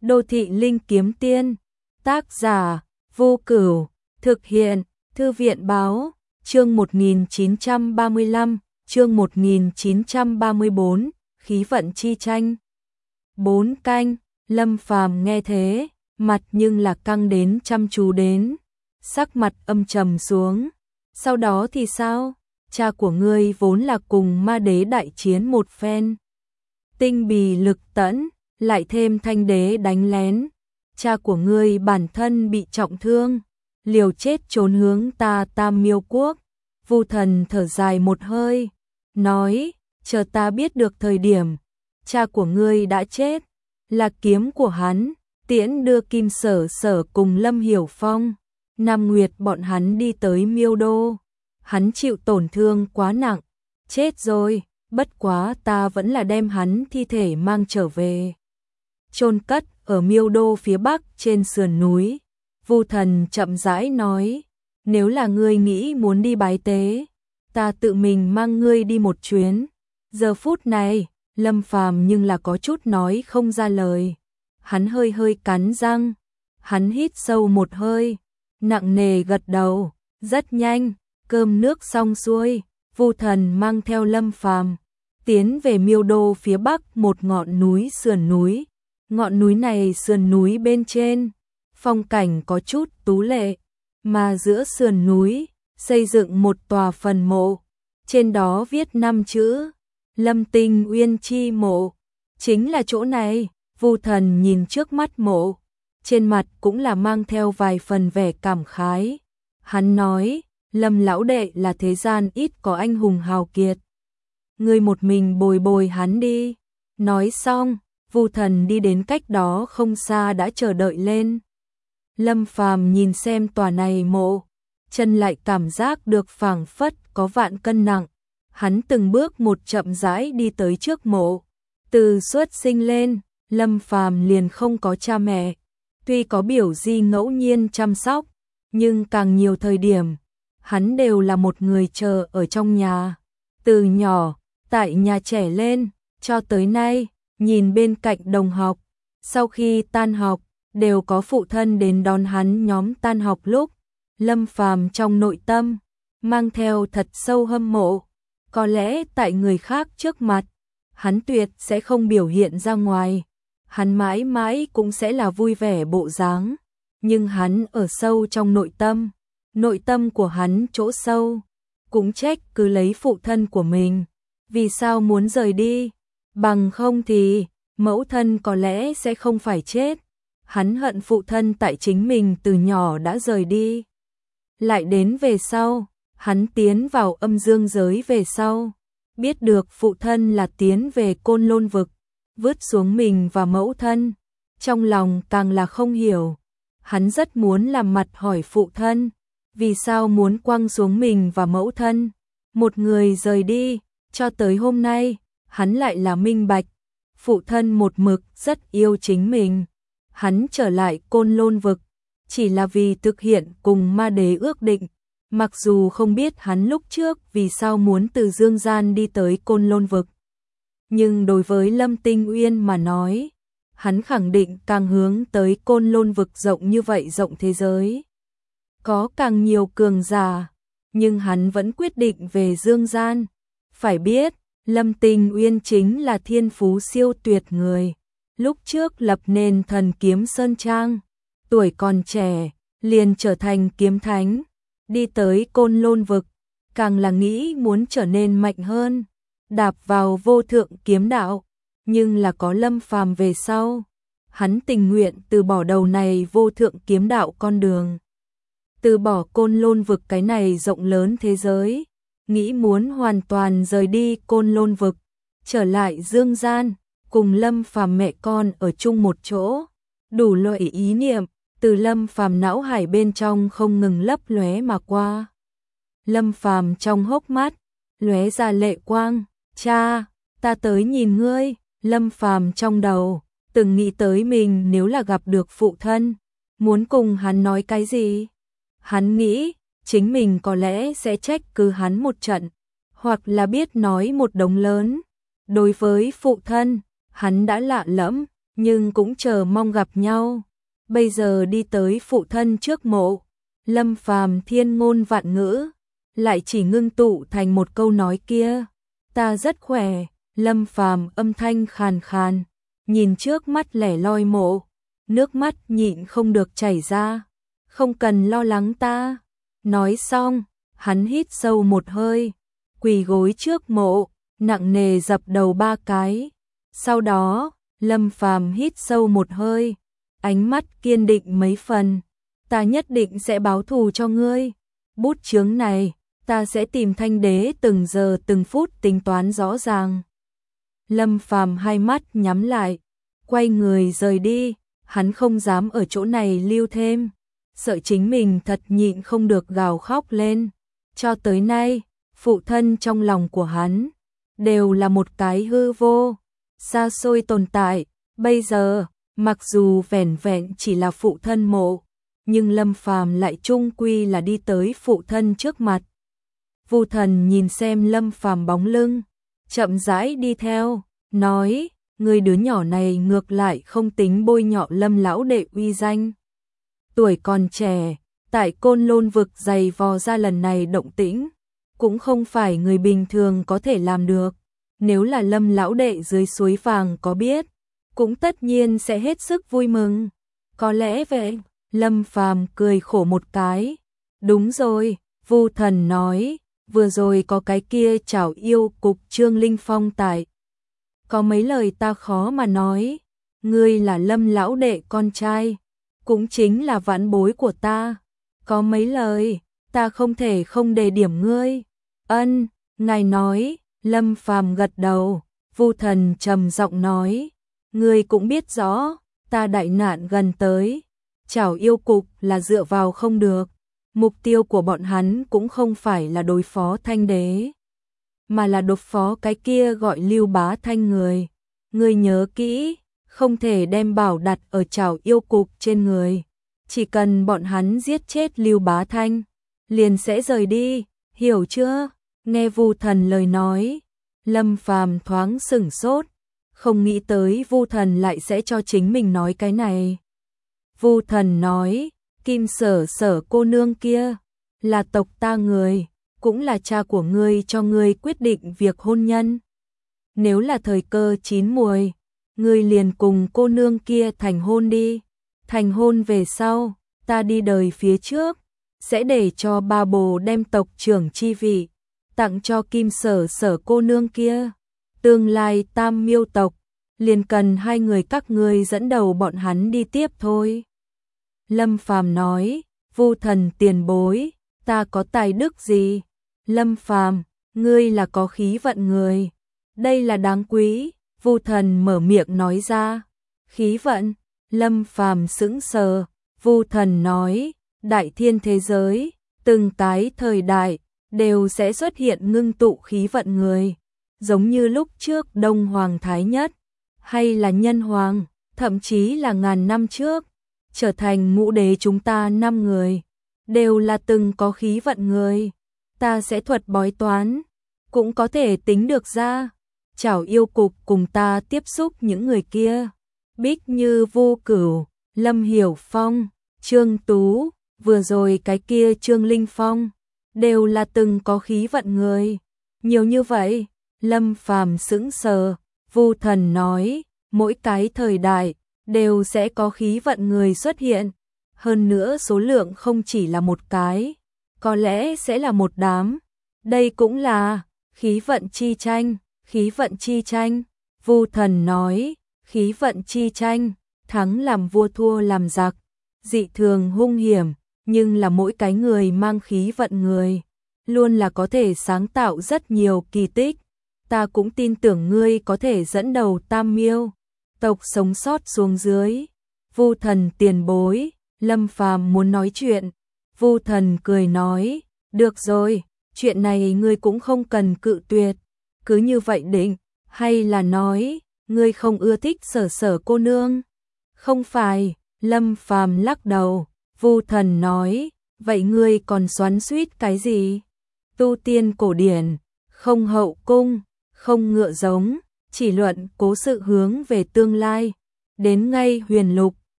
Đô thị linh kiếm tiên, tác giả Vô Cửu, thực hiện Thư viện báo, chương 1935, chương 1934, khí vận chi tranh. 4 canh, Lâm Phàm nghe thế, mặt nhưng là căng đến chăm chú đến, sắc mặt âm trầm xuống. Sau đó thì sao? Cha của ngươi vốn là cùng ma đế đại chiến một phen. Tinh bì lực tẫn, lại thêm thanh đế đánh lén. Cha của ngươi bản thân bị trọng thương, liều chết trốn hướng ta Tam Miêu Quốc. Vu Thần thở dài một hơi, nói, chờ ta biết được thời điểm, cha của ngươi đã chết, là kiếm của hắn, tiễn đưa Kim Sở Sở cùng Lâm Hiểu Phong, Nam Nguyệt bọn hắn đi tới Miêu Đô. Hắn chịu tổn thương quá nặng, chết rồi, bất quá ta vẫn là đem hắn thi thể mang trở về. Chôn cất ở Miêu Đô phía bắc trên sườn núi. Vu Thần chậm rãi nói, nếu là ngươi nghĩ muốn đi bái tế, ta tự mình mang ngươi đi một chuyến. Giờ phút này, Lâm Phàm nhưng là có chút nói không ra lời. Hắn hơi hơi cắn răng, hắn hít sâu một hơi, nặng nề gật đầu, rất nhanh, cơm nước xong xuôi, Vu Thần mang theo Lâm Phàm tiến về Miêu Đô phía bắc một ngọn núi sườn núi. Ngọn núi này sườn núi bên trên, phong cảnh có chút tú lệ, mà giữa sườn núi xây dựng một tòa phần mộ, trên đó viết 5 chữ: Lâm Tinh Uyên chi mộ. Chính là chỗ này. Vu Thần nhìn trước mắt mộ, trên mặt cũng là mang theo vài phần vẻ cảm khái. Hắn nói, Lâm lão đệ là thế gian ít có anh hùng hào kiệt, ngươi một mình bồi bồi hắn đi. Nói xong, Vu Thần đi đến cách đó không xa đã chờ đợi lên. Lâm Phàm nhìn xem tòa này mộ, chân lại cảm giác được phảng phất có vạn cân nặng. Hắn từng bước một chậm rãi đi tới trước mộ. Từ xuất sinh lên, Lâm Phàm liền không có cha mẹ, tuy có biểu di ngẫu nhiên chăm sóc, nhưng càng nhiều thời điểm, hắn đều là một người chờ ở trong nhà. Từ nhỏ, tại nhà trẻ lên, cho tới nay, nhìn bên cạnh đồng học, sau khi tan học, đều có phụ thân đến đón hắn nhóm tan học lúc. Lâm Phàm trong nội tâm, mang theo thật sâu hâm mộ. Có lẽ tại người khác trước mặt, hắn tuyệt sẽ không biểu hiện ra ngoài. Hắn mãi mãi cũng sẽ là vui vẻ bộ dáng. Nhưng hắn ở sâu trong nội tâm của hắn chỗ sâu, cũng trách cứ lấy phụ thân của mình. Vì sao muốn rời đi? Bằng không thì, mẫu thân có lẽ sẽ không phải chết. Hắn hận phụ thân tại chính mình từ nhỏ đã rời đi. Lại đến về sau, hắn tiến vào âm dương giới về sau, biết được phụ thân là tiến về Côn Lôn vực, vứt xuống mình và mẫu thân. Trong lòng càng là không hiểu, hắn rất muốn làm mặt hỏi phụ thân, vì sao muốn quăng xuống mình và mẫu thân, một người rời đi. Cho tới hôm nay, hắn lại là minh bạch, phụ thân một mực rất yêu chính mình. Hắn trở lại Côn Lôn vực, chỉ là vì thực hiện cùng ma đế ước định. Mặc dù không biết hắn lúc trước vì sao muốn từ dương gian đi tới Côn Lôn vực, nhưng đối với Lâm Tinh Uyên mà nói, hắn khẳng định càng hướng tới Côn Lôn vực rộng như vậy, rộng thế giới, có càng nhiều cường giả, nhưng hắn vẫn quyết định về dương gian. Phải biết, Lâm Tinh Uyên chính là thiên phú siêu tuyệt người, lúc trước lập nên Thần Kiếm Sơn Trang, tuổi còn trẻ liền trở thành kiếm thánh, đi tới Côn Lôn vực, càng là nghĩ muốn trở nên mạnh hơn, đạp vào vô thượng kiếm đạo. Nhưng là có Lâm Phàm về sau, hắn tình nguyện từ bỏ đầu này vô thượng kiếm đạo con đường, từ bỏ Côn Lôn vực cái này rộng lớn thế giới, nghĩ muốn hoàn toàn rời đi Côn Lôn vực, trở lại dương gian, cùng Lâm Phàm mẹ con ở chung một chỗ. Đủ loại ý niệm từ Lâm Phàm não hải bên trong không ngừng lấp lóe mà qua. Lâm Phàm trong hốc mắt lóe ra lệ quang, cha, ta tới nhìn ngươi. Lâm Phàm trong đầu từng nghĩ tới mình nếu là gặp được phụ thân, muốn cùng hắn nói cái gì. Hắn nghĩ chính mình có lẽ sẽ trách cứ hắn một trận, hoặc là biết nói một đống lớn. Đối với phụ thân, hắn đã lạ lẫm, nhưng cũng chờ mong gặp nhau. Bây giờ đi tới phụ thân trước mộ, Lâm Phàm thiên ngôn vạn ngữ, lại chỉ ngưng tụ thành một câu nói kia, ta rất khỏe. Lâm Phàm âm thanh khàn khàn, nhìn trước mắt lẻ loi mộ, nước mắt nhịn không được chảy ra. Không cần lo lắng ta. Nói xong, hắn hít sâu một hơi, quỳ gối trước mộ, nặng nề dập đầu 3 cái. Sau đó, Lâm Phàm hít sâu một hơi, ánh mắt kiên định mấy phần. Ta nhất định sẽ báo thù cho ngươi. Bút chướng này, ta sẽ tìm Thanh Đế từng giờ từng phút tính toán rõ ràng. Lâm Phàm hai mắt nhắm lại, quay người rời đi. Hắn không dám ở chỗ này lưu thêm, sợ chính mình thật nhịn không được gào khóc lên. Cho tới nay, phụ thân trong lòng của hắn đều là một cái hư vô, xa xôi tồn tại. Bây giờ, mặc dù vẻn vẹn chỉ là phụ thân mộ, nhưng Lâm Phàm lại chung quy là đi tới phụ thân trước mặt. Vu Thần nhìn xem Lâm Phàm bóng lưng, chậm rãi đi theo, nói: người đứa nhỏ này ngược lại không tính bôi nhọ Lâm lão đệ uy danh. Tuổi còn trẻ, tại Côn Lôn vực dày vò ra lần này động tĩnh, cũng không phải người bình thường có thể làm được. Nếu là Lâm lão đệ dưới suối vàng có biết, cũng tất nhiên sẽ hết sức vui mừng. Có lẽ vậy. Lâm Phàm cười khổ một cái. Đúng rồi, Vu Thần nói, vừa rồi có cái kia chảo yêu cục Trương Linh Phong tại. Có mấy lời ta khó mà nói. Ngươi là Lâm lão đệ con trai, cũng chính là vãn bối của ta. Có mấy lời, ta không thể không đề điểm ngươi. Ân, ngài nói. Lâm Phàm gật đầu. Vu Thần trầm giọng nói, ngươi cũng biết rõ, ta đại nạn gần tới. Chảo yêu cục là dựa vào không được. Mục tiêu của bọn hắn cũng không phải là đối phó Thanh Đế, mà là đối phó cái kia gọi Lưu Bá Thanh người. Ngươi nhớ kỹ, không thể đem bảo đặt ở chảo yêu cục trên người. Chỉ cần bọn hắn giết chết Lưu Bá Thanh, liền sẽ rời đi, hiểu chưa? Nghe Vu Thần lời nói, Lâm Phàm thoáng sửng sốt, không nghĩ tới Vu Thần lại sẽ cho chính mình nói cái này. Vu Thần nói, Kim Sở Sở cô nương kia là tộc ta người, cũng là cha của ngươi cho ngươi quyết định việc hôn nhân. Nếu là thời cơ chín muồi, ngươi liền cùng cô nương kia thành hôn đi. Thành hôn về sau, ta đi đời phía trước, sẽ để cho ba bồ đem tộc trưởng chi vị tặng cho Kim Sở Sở cô nương kia. Tương lai Tam Miêu tộc, liền cần hai người các ngươi dẫn đầu bọn hắn đi tiếp thôi. Lâm Phàm nói, Vu Thần tiền bối, ta có tài đức gì? Lâm Phàm, ngươi là có khí vận người, đây là đáng quý. Vu Thần mở miệng nói ra. Khí vận? Lâm Phàm sững sờ. Vu Thần nói, đại thiên thế giới, từng cái thời đại đều sẽ xuất hiện ngưng tụ khí vận người, giống như lúc trước Đông Hoàng Thái Nhất, hay là Nhân Hoàng, thậm chí là ngàn năm trước, trở thành ngũ đế chúng ta 5 người, đều là từng có khí vận người. Ta sẽ thuật bói toán, cũng có thể tính được ra. Chảo yêu cục cùng ta tiếp xúc những người kia, Bích Như Vô Cửu, Lâm Hiểu Phong, Trương Tú, vừa rồi cái kia Trương Linh Phong, đều là từng có khí vận người. Nhiều như vậy, Lâm Phàm sững sờ. Vu Thần nói, mỗi cái thời đại đều sẽ có khí vận người xuất hiện, hơn nữa số lượng không chỉ là một cái, có lẽ sẽ là một đám. Đây cũng là khí vận chi tranh. Khí vận chi tranh. Vu Thần nói, khí vận chi tranh, thắng làm vua thua làm giặc, dị thường hung hiểm, nhưng là mỗi cái người mang khí vận người, luôn là có thể sáng tạo rất nhiều kỳ tích. Ta cũng tin tưởng ngươi có thể dẫn đầu Tam Miêu tộc sống sót xuống dưới. Vu Thần tiền bối. Lâm Phàm muốn nói chuyện. Vu Thần cười nói, được rồi, chuyện này ngươi cũng không cần cự tuyệt. Cứ như vậy định, hay là nói, ngươi không ưa thích Sở Sở cô nương? Không phải. Lâm Phàm lắc đầu. Vu Thần nói, vậy ngươi còn xoắn xuýt cái gì? Tu tiên cổ điển, không hậu cung, không ngựa giống, chỉ luận cố sự hướng về tương lai. đến ngay Huyền Lục,